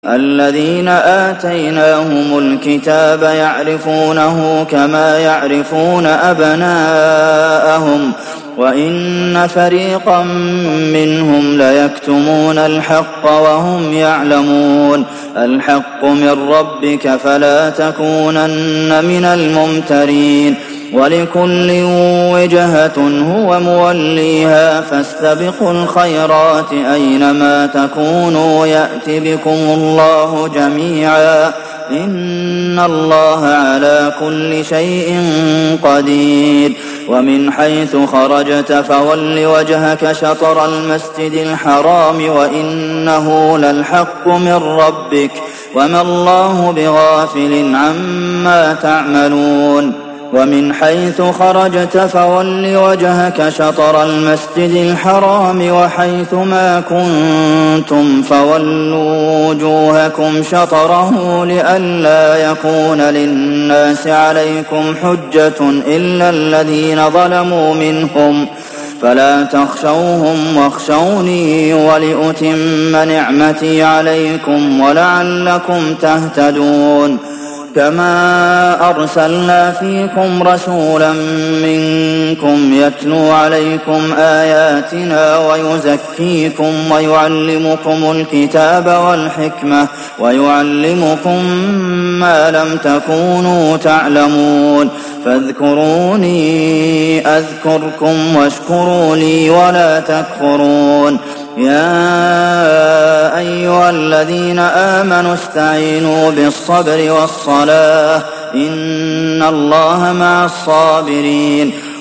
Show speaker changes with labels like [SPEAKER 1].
[SPEAKER 1] الذين آتيناهم الكتاب يعرفونه كما يعرفون أبناءهم وإن فريقا منهم ليكتمون الحق وهم يعلمون الحق من ربك فلا تكونن من الممترين ولكل وجهة هو موليها فاستبقوا الخيرات أينما تكونوا يأت بكم الله جميعا إن الله على كل شيء قدير ومن حيث خرجت فول وجهك شطر المسجد الحرام وإنه للحق من ربك وما الله بغافل عما تعملون ومن حيث خرجت فول وجهك شطر المسجد الحرام وحيث ما كنتم فولوا وجوهكم شطره لئلا يكون للناس عليكم حجة إلا الذين ظلموا منهم فلا تخشوهم واخشوني ولأتم نعمتي عليكم ولعلكم تهتدون كما أرسلنا فيكم رسولا منكم يتلو عليكم آياتنا ويزكيكم ويعلمكم الكتاب والحكمة ويعلمكم ما لم تكونوا تعلمون فاذكروني أذكركم واشكروا لي ولا تكفرون يا أيها الذين آمنوا استعينوا بالصبر والصلاة إن الله مع الصابرين